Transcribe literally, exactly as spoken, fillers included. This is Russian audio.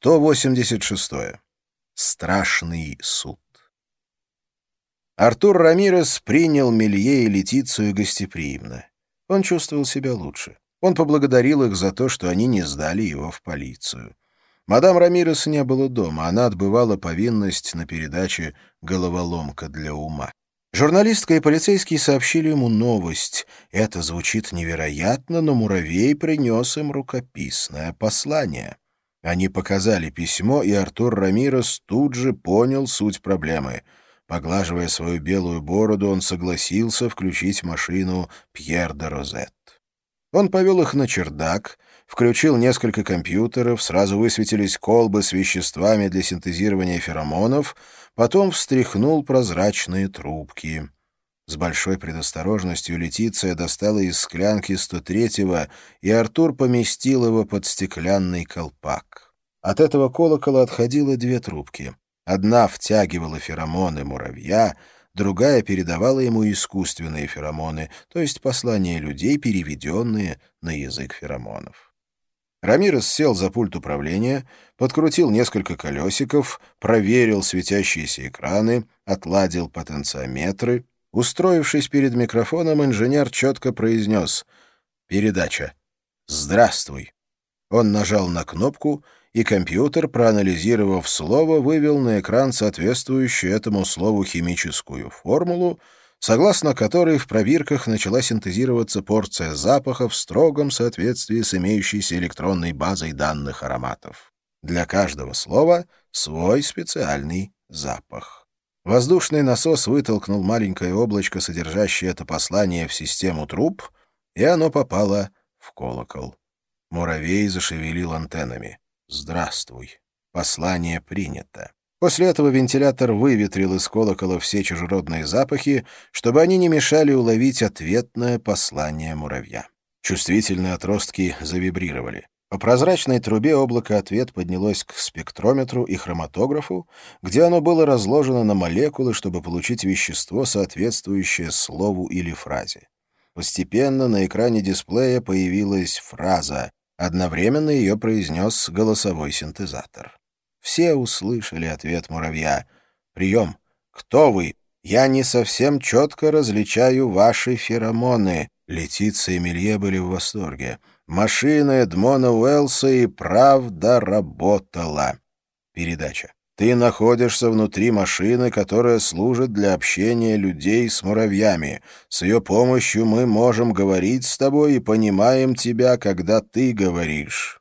сто восемьдесят шестое. Страшный суд. Артур Рамирес принял Мелье и Летицию гостеприимно. Он чувствовал себя лучше. Он поблагодарил их за то, что они не сдали его в полицию. Мадам Рамирес не было дома, она отбывала повинность на передаче «Головоломка для ума». Журналистка и полицейские сообщили ему новость. Это звучит невероятно, но муравей принес им рукописное послание. Они показали письмо, и Артур Рамирес тут же понял суть проблемы. Поглаживая свою белую бороду, он согласился включить машину Пьер де Розет. Он повел их на чердак, включил несколько компьютеров, сразу высветились колбы с веществами для синтезирования феромонов, потом встряхнул прозрачные трубки. С большой предосторожностью Летиция достала из склянки сто третьего, и Артур поместил его под стеклянный колпак. От этого колокола отходило две трубки. Одна втягивала феромоны муравья, другая передавала ему искусственные феромоны, то есть послания людей, переведенные на язык феромонов. Рамирес сел за пульт управления, подкрутил несколько колесиков, проверил светящиеся экраны, отладил потенциометры. Устроившись перед микрофоном, инженер четко произнес «Передача. Здравствуй». Он нажал на кнопку, и компьютер, проанализировав слово, вывел на экран соответствующую этому слову химическую формулу, согласно которой в пробирках начала синтезироваться порция запаха в строгом соответствии с имеющейся электронной базой данных ароматов. Для каждого слова свой специальный запах. Воздушный насос вытолкнул маленькое облачко, содержащее это послание, в систему труб, и оно попало в колокол. Муравей зашевелил антеннами. «Здравствуй. Послание принято». После этого вентилятор выветрил из колокола все чужеродные запахи, чтобы они не мешали уловить ответное послание муравья. Чувствительные отростки завибрировали. По прозрачной трубе облако ответ поднялось к спектрометру и хроматографу, где оно было разложено на молекулы, чтобы получить вещество, соответствующее слову или фразе. Постепенно на экране дисплея появилась фраза. Одновременно ее произнес голосовой синтезатор. Все услышали ответ муравья. «Прием! Кто вы? Я не совсем четко различаю ваши феромоны». Летиция и Мелье были в восторге. Машина Эдмона Уэллса и правда работала. Передача. Ты находишься внутри машины, которая служит для общения людей с муравьями. С ее помощью мы можем говорить с тобой и понимаем тебя, когда ты говоришь.